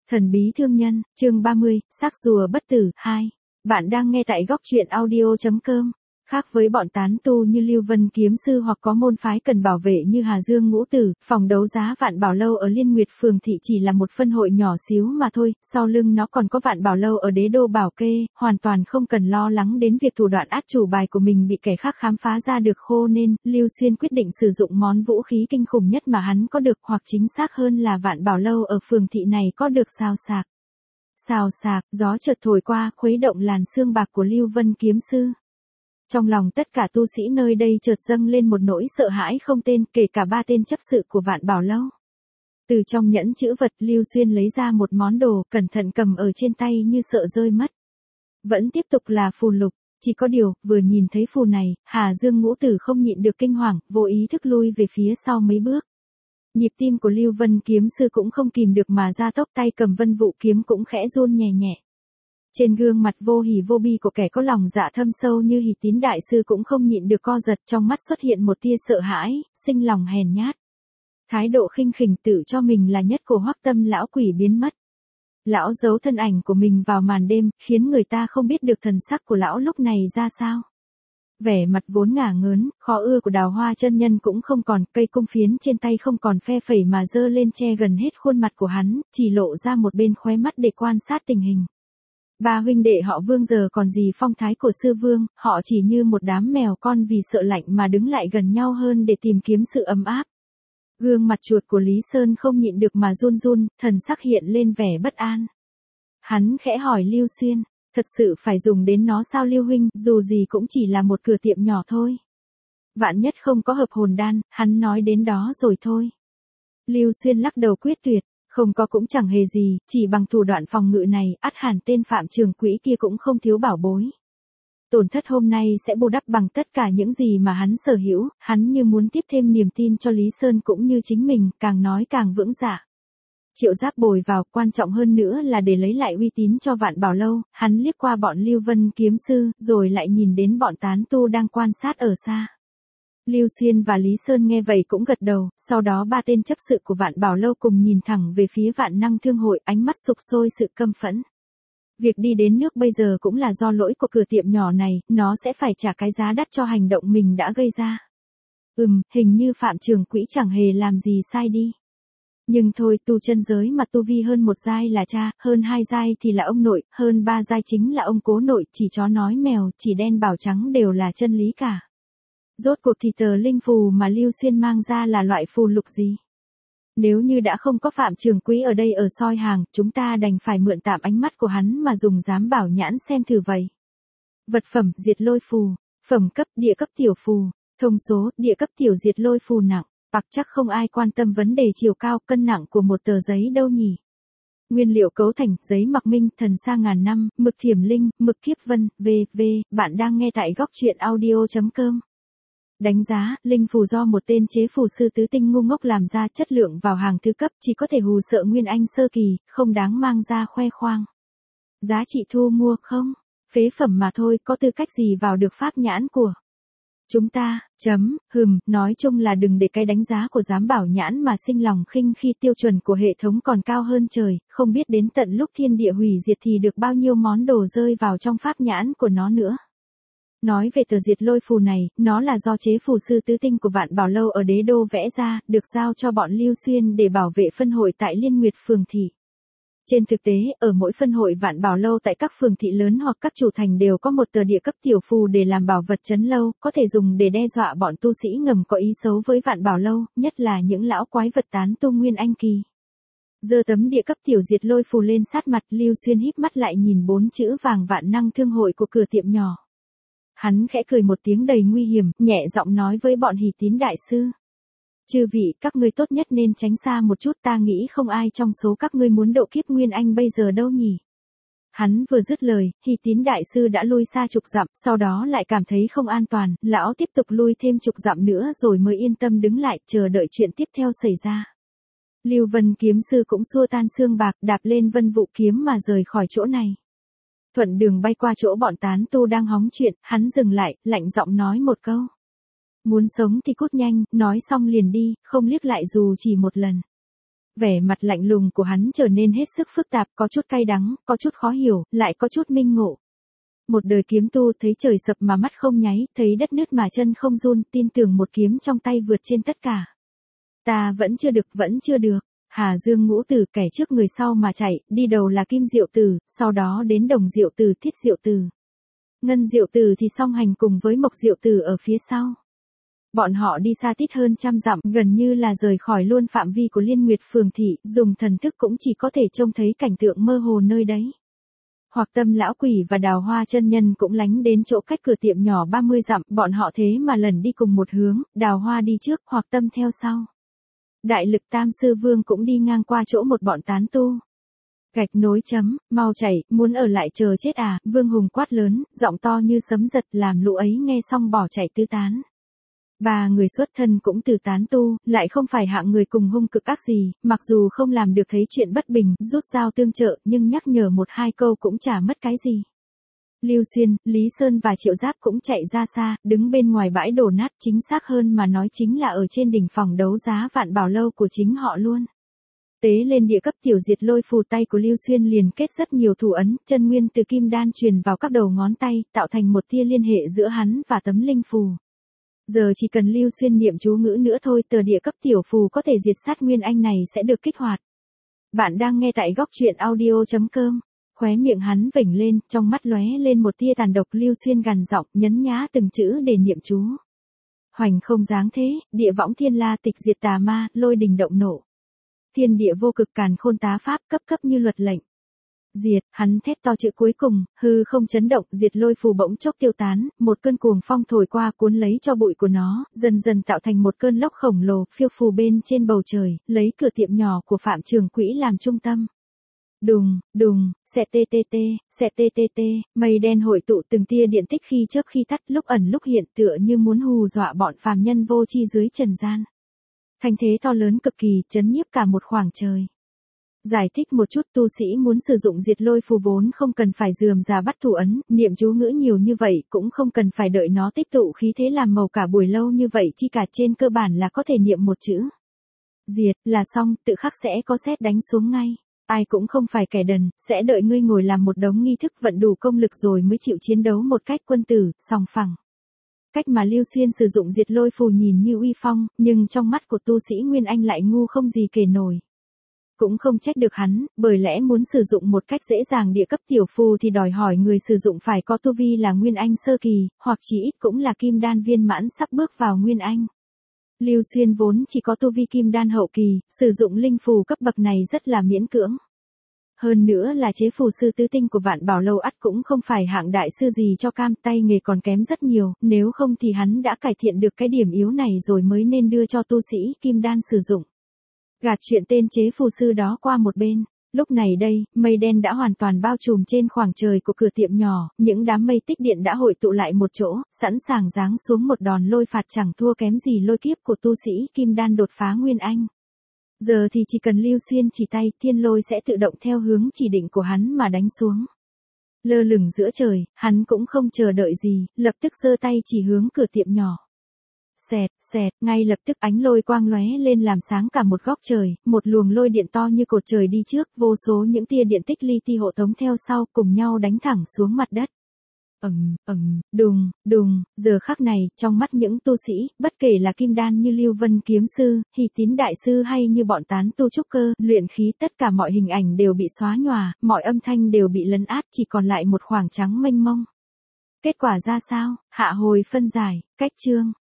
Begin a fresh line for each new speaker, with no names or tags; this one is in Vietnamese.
Thần bí thương nhân, chương 30, xác rùa bất tử, 2. Bạn đang nghe tại góc truyện audio.com. Khác với bọn tán tu như Lưu Vân Kiếm Sư hoặc có môn phái cần bảo vệ như Hà Dương Ngũ Tử, phòng đấu giá Vạn Bảo Lâu ở Liên Nguyệt Phường Thị chỉ là một phân hội nhỏ xíu mà thôi, sau lưng nó còn có Vạn Bảo Lâu ở Đế Đô Bảo Kê, hoàn toàn không cần lo lắng đến việc thủ đoạn át chủ bài của mình bị kẻ khác khám phá ra được khô nên, Lưu Xuyên quyết định sử dụng món vũ khí kinh khủng nhất mà hắn có được, hoặc chính xác hơn là Vạn Bảo Lâu ở Phường Thị này có được xào xạc. Xào xạc, gió chợt thổi qua, khuấy động làn xương bạc của Lưu Vân Kiếm Sư. Trong lòng tất cả tu sĩ nơi đây chợt dâng lên một nỗi sợ hãi không tên, kể cả ba tên chấp sự của Vạn Bảo Lâu. Từ trong nhẫn chữ vật, Lưu Xuyên lấy ra một món đồ, cẩn thận cầm ở trên tay như sợ rơi mất. Vẫn tiếp tục là phù lục, chỉ có điều, vừa nhìn thấy phù này, Hà Dương Ngũ Tử không nhịn được kinh hoàng, vô ý thức lui về phía sau mấy bước. Nhịp tim của Lưu Vân Kiếm Sư cũng không kìm được mà ra tốc, tay cầm Vân Vũ kiếm cũng khẽ run nhẹ nhẹ. Trên gương mặt vô hỉ vô bi của kẻ có lòng dạ thâm sâu như Hỉ Tín đại sư cũng không nhịn được co giật, trong mắt xuất hiện một tia sợ hãi, sinh lòng hèn nhát. Thái độ khinh khỉnh tự cho mình là nhất của Hoắc Tâm lão quỷ biến mất. Lão giấu thân ảnh của mình vào màn đêm, khiến người ta không biết được thần sắc của lão lúc này ra sao. Vẻ mặt vốn ngả ngớn, khó ưa của Đào Hoa chân nhân cũng không còn, cây cung phiến trên tay không còn phe phẩy mà giơ lên che gần hết khuôn mặt của hắn, chỉ lộ ra một bên khóe mắt để quan sát tình hình. Ba huynh đệ họ Vương giờ còn gì phong thái của sư vương, họ chỉ như một đám mèo con vì sợ lạnh mà đứng lại gần nhau hơn để tìm kiếm sự ấm áp. Gương mặt chuột của Lý Sơn không nhịn được mà run run, thần sắc hiện lên vẻ bất an. Hắn khẽ hỏi Lưu Xuyên, thật sự phải dùng đến nó sao Lưu huynh, dù gì cũng chỉ là một cửa tiệm nhỏ thôi. Vạn nhất không có hợp hồn đan, hắn nói đến đó rồi thôi. Lưu Xuyên lắc đầu quyết tuyệt. Không có cũng chẳng hề gì, chỉ bằng thủ đoạn phòng ngự này, ắt hẳn tên Phạm Trường Quỹ kia cũng không thiếu bảo bối. Tổn thất hôm nay sẽ bù đắp bằng tất cả những gì mà hắn sở hữu, hắn như muốn tiếp thêm niềm tin cho Lý Sơn cũng như chính mình, càng nói càng vững dạ. Triệu Giáp bồi vào, quan trọng hơn nữa là để lấy lại uy tín cho Vạn Bảo Lâu, hắn liếc qua bọn Lưu Vân Kiếm Sư, rồi lại nhìn đến bọn tán tu đang quan sát ở xa. Lưu Xuyên và Lý Sơn nghe vậy cũng gật đầu, sau đó ba tên chấp sự của Vạn Bảo Lâu cùng nhìn thẳng về phía Vạn Năng Thương Hội, ánh mắt sục sôi sự căm phẫn. Việc đi đến nước bây giờ cũng là do lỗi của cửa tiệm nhỏ này, nó sẽ phải trả cái giá đắt cho hành động mình đã gây ra. Hình như Phạm Trường Quỹ chẳng hề làm gì sai đi. Nhưng thôi, tu chân giới mà tu vi hơn một giai là cha, hơn hai giai thì là ông nội, hơn ba giai chính là ông cố nội, chỉ chó nói mèo, chỉ đen bảo trắng đều là chân lý cả. Rốt cuộc thì tờ linh phù mà Lưu Xuyên mang ra là loại phù lục gì? Nếu như đã không có Phạm Trường Quý ở đây ở soi hàng, chúng ta đành phải mượn tạm ánh mắt của hắn mà dùng giám bảo nhãn xem thử vậy. Vật phẩm, diệt lôi phù. Phẩm cấp, địa cấp tiểu phù. Thông số, địa cấp tiểu diệt lôi phù nặng. Bạc chắc không ai quan tâm vấn đề chiều cao, cân nặng của một tờ giấy đâu nhỉ. Nguyên liệu cấu thành, giấy mặc minh, thần sa ngàn năm, mực thiểm linh, mực kiếp vân, v.v. Bạn đang nghe tại góc truyện audio.com. Đánh giá, linh phù do một tên chế phù sư tứ tinh ngu ngốc làm ra, chất lượng vào hàng thứ cấp, chỉ có thể hù sợ Nguyên Anh sơ kỳ, không đáng mang ra khoe khoang. Giá trị thu mua không? Phế phẩm mà thôi, có tư cách gì vào được pháp nhãn của chúng ta, nói chung là đừng để cái đánh giá của giám bảo nhãn mà sinh lòng khinh khi tiêu chuẩn của hệ thống còn cao hơn trời, không biết đến tận lúc thiên địa hủy diệt thì được bao nhiêu món đồ rơi vào trong pháp nhãn của nó nữa. Nói về tờ diệt lôi phù này, nó là do chế phù sư tứ tinh của Vạn Bảo Lâu ở Đế Đô vẽ ra, được giao cho bọn Lưu Xuyên để bảo vệ phân hội tại Liên Nguyệt Phường Thị. Trên thực tế, ở mỗi phân hội Vạn Bảo Lâu tại các phường thị lớn hoặc các chủ thành đều có một tờ địa cấp tiểu phù để làm bảo vật trấn lâu, có thể dùng để đe dọa bọn tu sĩ ngầm có ý xấu với Vạn Bảo Lâu, nhất là những lão quái vật tán tu Nguyên Anh kỳ. Giơ tấm địa cấp tiểu diệt lôi phù lên sát mặt, Lưu Xuyên híp mắt lại nhìn bốn chữ vàng Vạn Năng Thương Hội của cửa tiệm nhỏ. Hắn khẽ cười một tiếng đầy nguy hiểm, nhẹ giọng nói với bọn Hỉ Tín đại sư. Chư vị, các ngươi tốt nhất nên tránh xa một chút, ta nghĩ không ai trong số các ngươi muốn độ kiếp Nguyên Anh bây giờ đâu nhỉ. Hắn vừa dứt lời, Hỉ Tín đại sư đã lui xa chục dặm, sau đó lại cảm thấy không an toàn, lão tiếp tục lui thêm chục dặm nữa rồi mới yên tâm đứng lại, chờ đợi chuyện tiếp theo xảy ra. Lưu Vân Kiếm Sư cũng xua tan xương bạc, đạp lên Vân Vũ kiếm mà rời khỏi chỗ này. Thuận đường bay qua chỗ bọn tán tu đang hóng chuyện, hắn dừng lại, lạnh giọng nói một câu. Muốn sống thì cút nhanh, nói xong liền đi, không liếc lại dù chỉ một lần. vẻ mặt lạnh lùng của hắn trở nên hết sức phức tạp, có chút cay đắng, có chút khó hiểu, lại có chút minh ngộ. Một đời kiếm tu thấy trời sập mà mắt không nháy, thấy đất nứt mà chân không run, tin tưởng một kiếm trong tay vượt trên tất cả. Ta vẫn chưa được. Hà Dương Ngũ Tử kẻ trước người sau mà chạy, đi đầu là Kim Diệu Tử, sau đó đến Đồng Diệu Tử, Thiết Diệu Tử. Ngân Diệu Tử thì song hành cùng với Mộc Diệu Tử ở phía sau. Bọn họ đi xa tít hơn 100 dặm, gần như là rời khỏi luôn phạm vi của Liên Nguyệt Phường thị, dùng thần thức cũng chỉ có thể trông thấy cảnh tượng mơ hồ nơi đấy. Hoặc Tâm lão quỷ và Đào Hoa chân nhân cũng lánh đến chỗ cách cửa tiệm nhỏ 30 dặm, bọn họ thế mà lần đi cùng một hướng, Đào Hoa đi trước, Hoặc Tâm theo sau. Đại Lực Tam Sư Vương cũng đi ngang qua chỗ một bọn tán tu. Gạch nối chấm, mau chạy, muốn ở lại chờ chết à, Vương Hùng quát lớn, giọng to như sấm giật làm lũ ấy nghe xong bỏ chạy tứ tán. Ba người xuất thân cũng từ tán tu, lại không phải hạng người cùng hung cực ác gì, mặc dù không làm được thấy chuyện bất bình, rút dao tương trợ, nhưng nhắc nhở một hai câu cũng chả mất cái gì. Lưu Xuyên, Lý Sơn và Triệu Giáp cũng chạy ra xa, đứng bên ngoài bãi đổ nát, chính xác hơn mà nói chính là ở trên đỉnh phòng đấu giá Vạn Bảo Lâu của chính họ luôn. Tế lên địa cấp tiểu diệt lôi phù, tay của Lưu Xuyên liền kết rất nhiều thủ ấn, chân nguyên từ kim đan truyền vào các đầu ngón tay, tạo thành một tia liên hệ giữa hắn và tấm linh phù. Giờ chỉ cần Lưu Xuyên niệm chú ngữ nữa thôi, tờ địa cấp tiểu phù có thể diệt sát nguyên anh này sẽ được kích hoạt. Bạn đang nghe tại góc truyện audio.com. Khóe miệng hắn vểnh lên, trong mắt lóe lên một tia tàn độc. Lưu Xuyên gằn giọng, nhấn nhá từng chữ để niệm chú. Hoành không dáng thế, địa võng thiên la, tịch diệt tà ma, lôi đình động nộ. Thiên địa vô cực, càn khôn tá pháp, cấp cấp như luật lệnh. Diệt, hắn thét to chữ cuối cùng, hư không chấn động, diệt lôi phù bỗng chốc tiêu tán, một cơn cuồng phong thổi qua cuốn lấy cho bụi của nó, dần dần tạo thành một cơn lốc khổng lồ, phiêu phù bên trên bầu trời, lấy cửa tiệm nhỏ của Phạm Trường Quỹ làm trung tâm. Đùng, đùng, xẹt tê, mây đen hội tụ, từng tia điện tích khi chớp khi tắt, lúc ẩn lúc hiện, tựa như muốn hù dọa bọn phàm nhân vô tri dưới trần gian. Thanh thế to lớn cực kỳ, chấn nhiếp cả một khoảng trời. Giải thích một chút, tu sĩ muốn sử dụng diệt lôi phù vốn không cần phải rườm rà bắt thủ ấn, niệm chú ngữ nhiều như vậy, cũng không cần phải đợi nó tích tụ khí thế làm màu cả buổi lâu như vậy, chi cả trên cơ bản là có thể niệm một chữ. Diệt, là xong, tự khắc sẽ có sét đánh xuống ngay. Ai cũng không phải kẻ đần, sẽ đợi ngươi ngồi làm một đống nghi thức vận đủ công lực rồi mới chịu chiến đấu một cách quân tử, sòng phẳng. Cách mà Lưu Xuyên sử dụng diệt lôi phù nhìn như uy phong, nhưng trong mắt của tu sĩ Nguyên Anh lại ngu không gì kể nổi. Cũng không trách được hắn, bởi lẽ muốn sử dụng một cách dễ dàng địa cấp tiểu phù thì đòi hỏi người sử dụng phải có tu vi là Nguyên Anh sơ kỳ, hoặc chỉ ít cũng là kim đan viên mãn sắp bước vào Nguyên Anh. Lưu Xuyên vốn chỉ có tu vi kim đan hậu kỳ, sử dụng linh phù cấp bậc này rất là miễn cưỡng. Hơn nữa là chế phù sư tứ tinh của Vạn Bảo Lâu ắt cũng không phải hạng đại sư gì cho cam, tay nghề còn kém rất nhiều, nếu không thì hắn đã cải thiện được cái điểm yếu này rồi mới nên đưa cho tu sĩ kim đan sử dụng. Gạt chuyện tên chế phù sư đó qua một bên. Lúc này đây, mây đen đã hoàn toàn bao trùm trên khoảng trời của cửa tiệm nhỏ, những đám mây tích điện đã hội tụ lại một chỗ, sẵn sàng giáng xuống một đòn lôi phạt chẳng thua kém gì lôi kiếp của tu sĩ kim đan đột phá Nguyên Anh. Giờ thì chỉ cần Lưu Xuyên chỉ tay, thiên lôi sẽ tự động theo hướng chỉ định của hắn mà đánh xuống. Lơ lửng giữa trời, hắn cũng không chờ đợi gì, lập tức giơ tay chỉ hướng cửa tiệm nhỏ. Xẹt, ngay lập tức ánh lôi quang lóe lên làm sáng cả một góc trời, một luồng lôi điện to như cột trời đi trước, vô số những tia điện tích li ti hộ tống theo sau, cùng nhau đánh thẳng xuống mặt đất. Đùng, giờ khắc này, trong mắt những tu sĩ, bất kể là kim đan như Lưu Vân kiếm sư, Hỷ Tín đại sư hay như bọn tán tu trúc cơ, luyện khí, tất cả mọi hình ảnh đều bị xóa nhòa, mọi âm thanh đều bị lấn át, chỉ còn lại một khoảng trắng mênh mông. Kết quả ra sao? Hạ hồi phân giải, cách chương.